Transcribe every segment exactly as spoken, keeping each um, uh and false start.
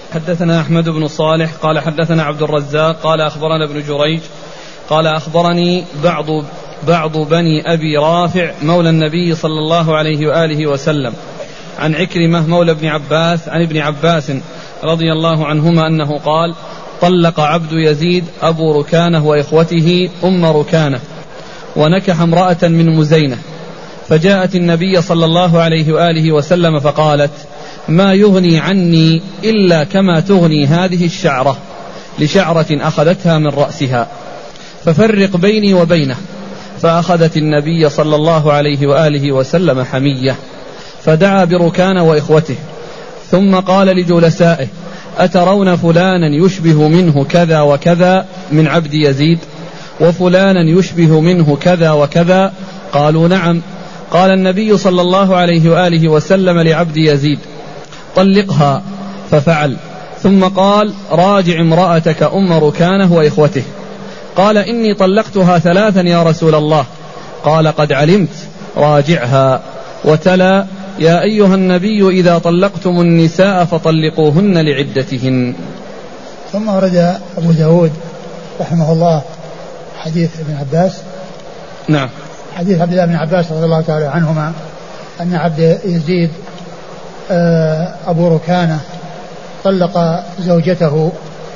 حدثنا أحمد بن صالح قال حدثنا عبد الرزاق قال أخبرنا ابن جريج قال أخبرني بعض بعض بني أبي رافع مولى النبي صلى الله عليه وآله وسلم عن عكرمة مولى ابن عباس عن ابن عباس رضي الله عنهما أنه قال: طلق عبد يزيد أبو ركانة وإخوته أم ركانة ونكح امرأة من مزينة، فجاءت النبي صلى الله عليه وآله وسلم فقالت: ما يغني عني إلا كما تغني هذه الشعرة لشعرة أخذتها من رأسها، ففرق بيني وبينه. فأخذت النبي صلى الله عليه وآله وسلم حمية، فدعا بركان وإخوته، ثم قال لجلسائه: أترون فلانا يشبه منه كذا وكذا من عبد يزيد، وفلانا يشبه منه كذا وكذا؟ قالوا: نعم. قال النبي صلى الله عليه وآله وسلم لعبد يزيد: طلقها، ففعل، ثم قال: راجع امرأتك أم ركانه وإخوته. قال: إني طلقتها ثلاثا يا رسول الله. قال: قد علمت، راجعها. وتلا: يا أيها النبي إذا طلقتم النساء فطلقوهن لعدتهن. ثم ورد أبو داود رحمه الله حديث ابن عباس. نعم. حديث عبد الله بن عباس رضي الله تعالى عنهما أن عبد يزيد أبو ركانة طلق زوجته،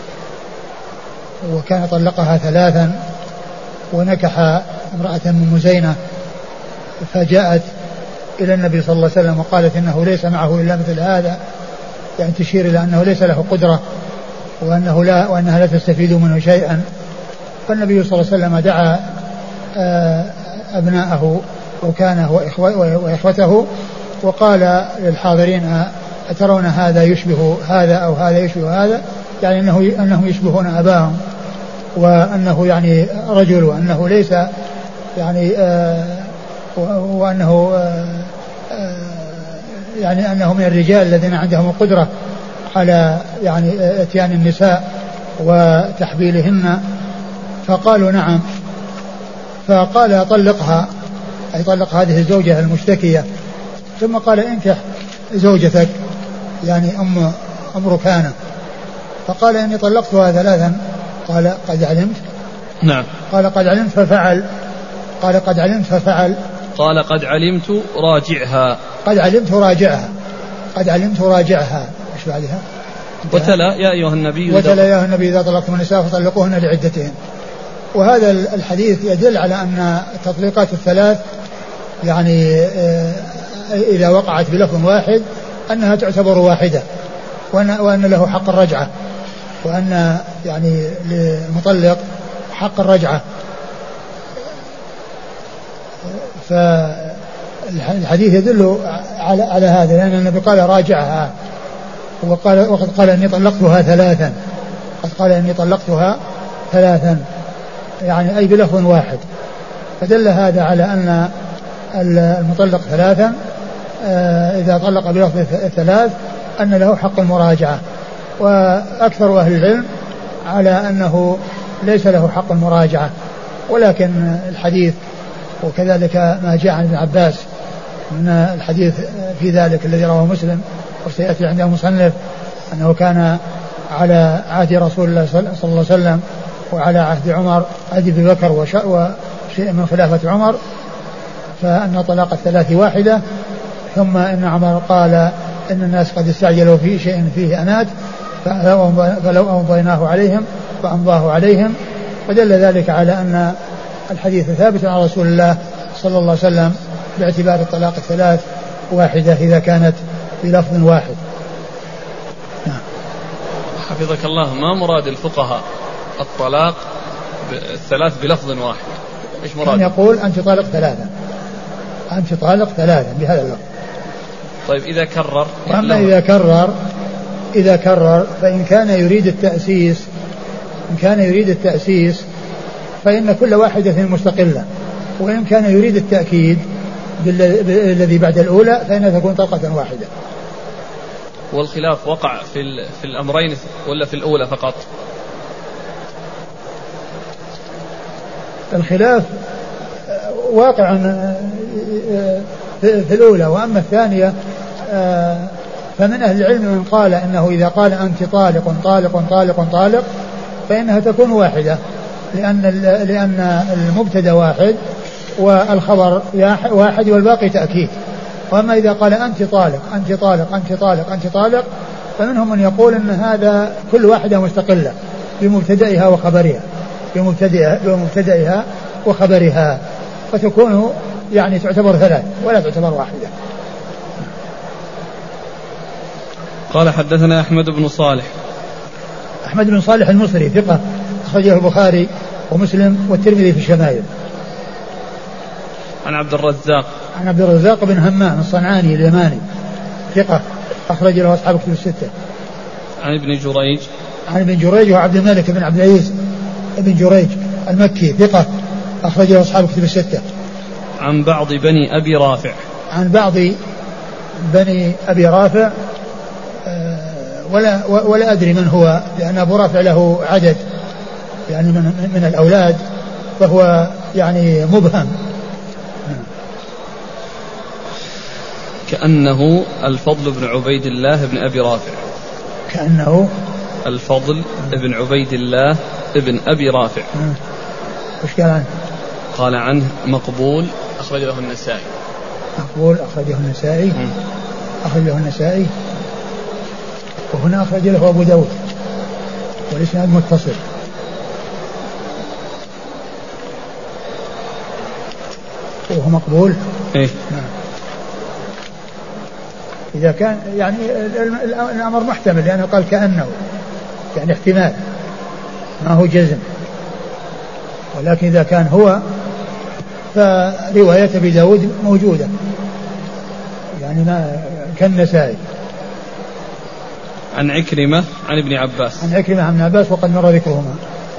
وكان طلقها ثلاثا، ونكح امرأة من مزينة، فجاءت إلى النبي صلى الله عليه وسلم وقالت إنه ليس معه إلا مثل هذا، يعني تشير إلى أنه ليس له قدرة وأنه لا وأنها لا تستفيد منه شيئا. فالنبي صلى الله عليه وسلم دعا أبناءه ركانه وإخوته وقال للحاضرين: أترون هذا يشبه هذا أو هذا يشبه هذا؟ يعني أنه أنهم يشبهون أباهم، وأنه يعني رجل، وأنه ليس يعني آه وأنه آه يعني أنه من الرجال الذين عندهم القدرة على يعني اتيان النساء وتحبيلهن. فقالوا: نعم. فقال: طلقها، أي طلق هذه الزوجة المشتكية. ثم قال: انكح زوجتك، يعني أم أم ركانة. فقال: إني طلقتها ثلاثا. قال: قد علمت. نعم. قال: قد علمت، ففعل. قال: قد علمت، ففعل. قال: قد علمت، راجعها. قد علمت راجعها. قد علمت راجعها. ايش بعدها؟ وتلا: يا أيها النبي وتلا: يا أيها النبي إذا طلقتم النساء فطلقوهن لعدتهن. وهذا الحديث يدل على أن التطليقات الثلاث يعني إذا وقعت بلفظ واحد أنها تعتبر واحدة، وأن, وأن له حق الرجعة، وأن يعني للمطلق حق الرجعة. فالحديث يدل على, على هذا، لأن النبي قال: راجعها، وقال وقد قال: إني طلقتها ثلاثا. قد قال: إني طلقتها ثلاثا، يعني أي بلفظ واحد. فدل هذا على أن المطلق ثلاثا إذا طلق بلفظ الثلاث أن له حق المراجعة. وأكثر أهل العلم على أنه ليس له حق المراجعة، ولكن الحديث وكذلك ما جاء عن ابن عباس من الحديث في ذلك الذي رواه مسلم وسيأتي عنده مصنف أنه كان على عهد رسول الله صلى الله عليه وسلم وعلى عهد عمر عهد أبي بكر وشيء من خلافة عمر، فأن طلاق الثلاث واحدة. ثم إن عمر قال: إن الناس قد استعجلوا في شيء فيه أنات، فلو أمضيناه عليهم فأمضاه عليهم. ودل ذلك على أن الحديث ثابت عن رسول الله صلى الله عليه وسلم باعتبار الطلاق الثلاث واحدة إذا كانت بلفظ واحد. نعم. حفظك الله، ما مراد الفقهاء الطلاق الثلاث بلفظ واحد؟ إيش مراد؟ أن يقول: أنت طالق ثلاثة، أنت طالق ثلاثة بهذا اللفظ. طيب إذا كرر؟ أما إذا كرر إذا كرر فإن كان يريد التأسيس إن كان يريد التأسيس فإن كل واحدة مستقلة، وإن كان يريد التأكيد بالذي بعد الأولى فإنها تكون طلقة واحدة. والخلاف وقع في في الأمرين ولا في الأولى فقط؟ الخلاف واقع في الأولى، وأما الثانية فمن أهل العلم من قال إنه إذا قال أنت طالق طالق طالق طالق فإنها تكون واحدة، لأن لأن المبتدا واحد والخبر واحد والباقي تأكيد. وأما إذا قال أنت طالق أنت طالق أنت طالق أنت طالق فمنهم من يقول أن هذا كل واحدة مستقلة بمبتدئها وخبرها بمبتدئها وخبرها فتكون يعني تعتبر ثلاث ولا تعتبر واحدة. قال حدثنا أحمد بن صالح. أحمد بن صالح المصري ثقة أخرجه البخاري ومسلم والترمذي في الشمائل. عن عبد الرزاق. عن عبد الرزاق بن همام الصنعاني اليماني ثقة أخرج له أصحاب كتب الستة. عن ابن جريج. عن ابن جريج وعبد الملك بن عبد العزيز ابن جريج المكي ثقة أخرج له أصحاب كتب الستة. عن بعض بني أبي رافع. عن بعض بني أبي رافع ولا ولا أدري من هو، لأن أبو رافع له عدد يعني من, من الأولاد فهو يعني مبهم. كأنه الفضل بن عبيد الله بن أبي رافع. كأنه الفضل بن عبيد الله بن أبي رافع. وش قال عنه؟ قال عنه مقبول أخرجه النسائي. مقبول أخرجه النسائي. أخرجه النسائي وهنا أخرج له أبو داود والإسناد متصل. وهو مقبول. إيه؟ نعم. إذا كان يعني الأمر محتمل لأنه قال كأنه يعني احتمال ما هو جزم، ولكن إذا كان هو فرواية أبي داود موجودة يعني ما كالنسائي. عن عكرمة عن ابن عباس. عن عكرمة عن ابن عباس وقد مر ذكرهما.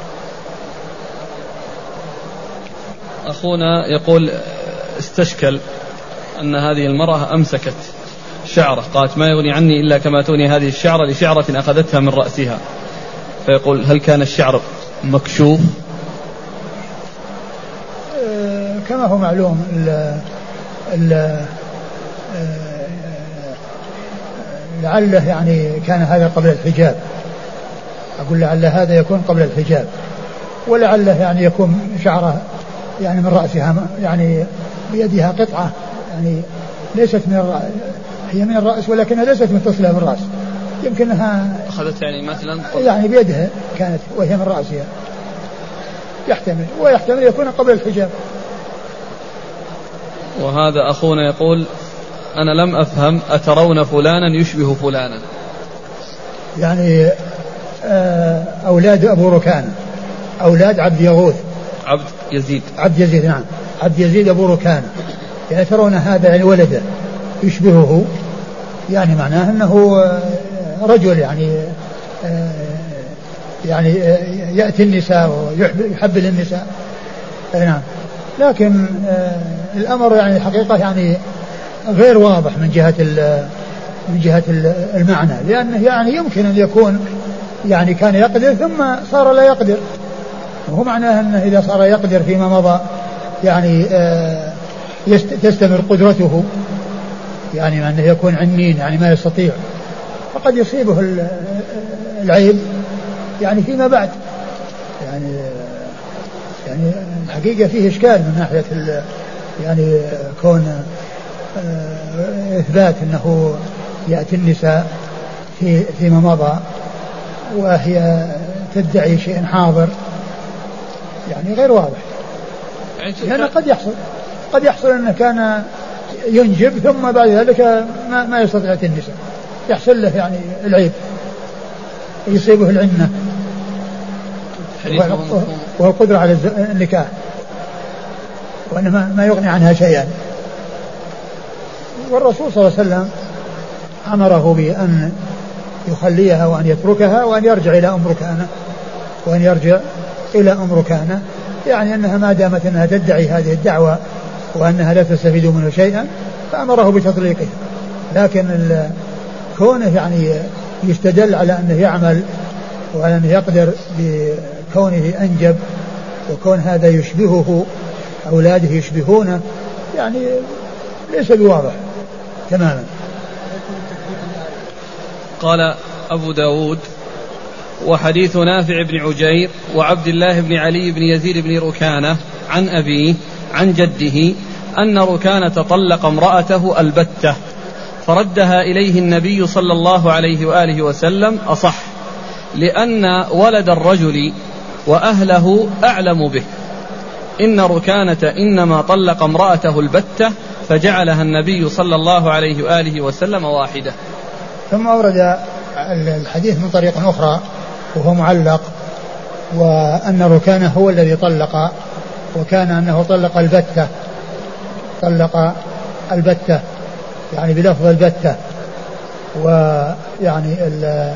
أخونا يقول استشكل أن هذه المرأة أمسكت شعره، قالت ما يغني عني إلا كما تغني هذه الشعرة لشعرة أخذتها من رأسها، فيقول هل كان الشعر مكشوف؟ أه كما هو معلوم ال ال لعله يعني كان هذا قبل الحجاب، أقول لعل هذا يكون قبل الحجاب، ولعله يعني يكون شعره يعني من رأسها يعني بيدها قطعة يعني ليست من الرأس، هي من الرأس ولكنها ليست متصلة بالرأس، يمكنها أخذت يعني مثلا يعني بيدها كانت وهي من رأسها، يحتمل ويحتمل يكون قبل الحجاب. وهذا أخونا يقول أنا لم أفهم أترون فلانا يشبه فلانا، يعني أولاد أبو ركانة أولاد عبد يغوث عبد يزيد عبد يزيد نعم عبد يزيد أبو ركانة، يعني ترون هذا يعني ولده يشبهه، يعني معناه أنه رجل يعني يعني يأتي النساء ويحب النساء نعم، لكن الأمر يعني حقيقة يعني غير واضح من جهة من جهة المعنى، لأنه يعني يمكن أن يكون يعني كان يقدر ثم صار لا يقدر، وهو معناه أنه إذا صار يقدر فيما مضى يعني تستمر قدرته، يعني أنه يكون عنين يعني ما يستطيع، فقد يصيبه العيب يعني فيما بعد، يعني يعني الحقيقة فيه إشكال من ناحية يعني كون إثبات أنه يأتي النساء في فيما مضى وهي تدعي شيء حاضر، يعني غير واضح، لأنه قد يحصل قد يحصل أنه كان ينجب ثم بعد ذلك ما, ما يستطيع يأتي النساء، يحصل له يعني العيب يصيبه العنة وهو القدرة على النكاح، وأنه ما يغني عنها شيئا. والرسول صلى الله عليه وسلم أمره بأن يخليها وأن يتركها وأن يرجع إلى أم ركانة وأن يرجع إلى أم ركانة، يعني أنها ما دامت أنها تدعي هذه الدعوة وأنها لا تستفيد منه شيئا فأمره بتطليقها، لكن كونه يعني يستدل على أنه يعمل وعلى أنه يقدر بكونه أنجب وكون هذا يشبهه أولاده يشبهونه يعني ليس بواضح تماما. قال أبو داود وحديث نافع بن عجير وعبد الله بن علي بن يزيد بن ركانة عن أبيه عن جده أن ركانة طلق امرأته البتة فردها إليه النبي صلى الله عليه وآله وسلم أصح، لأن ولد الرجل وأهله أعلم به. إن ركانة إنما طلق امرأته البتة فجعلها النبي صلى الله عليه وآله وسلم واحدة. ثم أورد الحديث من طريق أخرى وهو معلق، وأن ركانة هو الذي طلق، وكان أنه طلق البتة، طلق البتة يعني بلفظ البتة، ويعني ال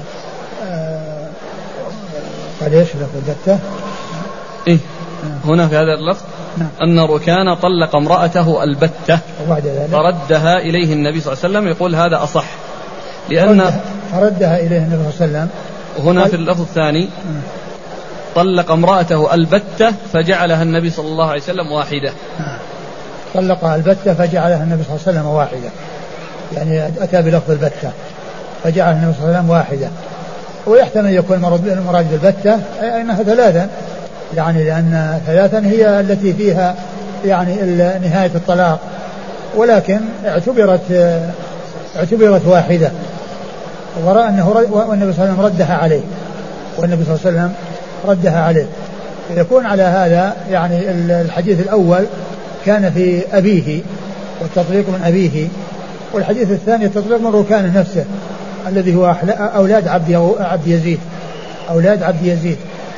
قال ايش لفظ البتة؟ إيه هنا في هذا اللفظ نعم. أن ركان طلق امرأته البتة فردها إليه النبي صلى الله عليه وسلم، يقول هذا أصح لأن فردها إليه النبي صلى الله عليه وسلم. هنا في اللفظ الثاني طلق امرأته البتة فجعلها النبي صلى الله عليه وسلم واحدة. طلق البتة فجعلها النبي صلى الله عليه وسلم واحدة، يعني أتى بلفظ البتة فجعلها النبي صلى الله عليه وسلم واحدة. ويحتمل أن يكون المراد بالبتة أنها ثلاثا، يعني لأن ثلاثا هي التي فيها يعني نهاية الطلاق، ولكن اعتبرت اعتبرت واحدة، ورأى أنه والنبي صلى الله عليه وسلم ردها عليه، والنبي صلى الله عليه وسلم ردها عليه. يكون على هذا يعني الحديث الأول كان في أبيه والتطليق من أبيه، والحديث الثاني التطليق من ركانه نفسه الذي هو أولاد عبد عبد يزيد، أولاد عبد يزيد.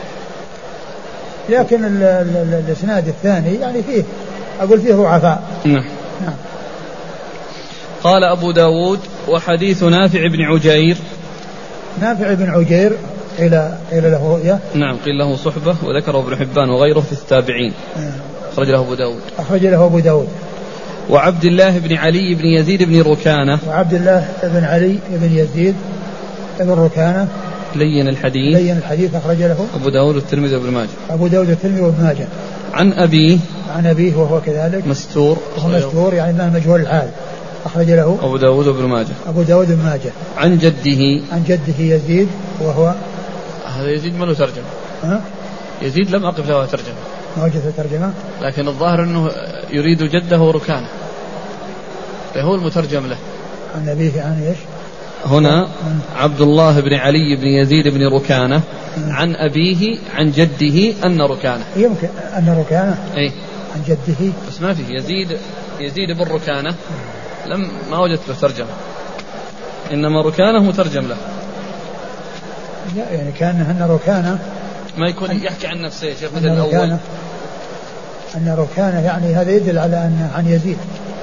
لكن الإسناد الثاني يعني فيه أقول فيه ضعفاء. نعم. نعم. قال أبو داود وحديث نافع بن عجير. نافع بن عجير قيل قيل له رؤيا. نعم قيل له صحبة، وذكره ابن حبان وغيره في التابعين. أخرج له أبو داود. أخرج له أبو داود. وعبد الله بن علي بن يزيد بن ركانة. وعبد الله بن علي بن يزيد بن ركانة لين الحديث. لين الحديث أخرج له أبو داود والترمذي وابن ماجه. أبو داود والترمذي وابن ماجه. عن أبيه. عن أبيه وهو كذلك مستور. وهو مستور يعني ما مجهول الحال. أخرج له أبو داود وابن ماجه. أبو داود وابن ماجه. عن جده. عن جده يزيد وهو هذا يزيد ما له ترجمة. ها؟ يزيد لم أقف له ترجمة. ما وجدت ترجمة. لكن الظاهر أنه يريد جده وركانه، فهو المترجم له. عن أبيه عن إيش؟ هنا عبد الله بن علي بن يزيد بن ركانة عن أبيه عن جده أن ركانة. يمكن أن ركانة. أي. عن جده. بس ما فيه يزيد يزيد بن ركانة، لم ما وجدت له ترجمة، إنما ركانة مترجم له. لا يعني كان أن ركانة ما يكون يحكي عن نفسه يا شيخ مثل الأول. أن ركانة يعني هذا يدل على أن عن يزيد.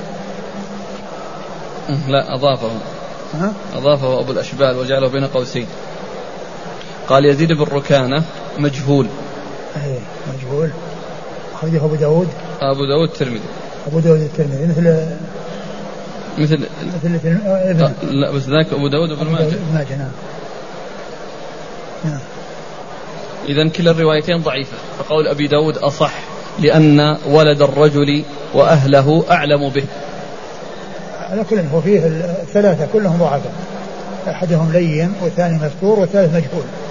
لا أضافه. ها؟ أضافه أبو الأشبال وجعله بين قوسين. قال يزيد بن ركانة مجهول. أي مجهول. أخرجه أبو داود. أبو داود الترمذي. أبو داود الترمذي مثل مثل مثل ابن. لا بس ذاك أبو داود وابن ماجه. ابن ماجه نعم. نعم. إذن كلا الروايتين ضعيفة، فقول أبي داود أصح لأن ولد الرجل وأهله أعلم به. على كل هو فيه الثلاثة كلهم ضعفاء، أحدهم لين والثاني مستور والثالث مجهول.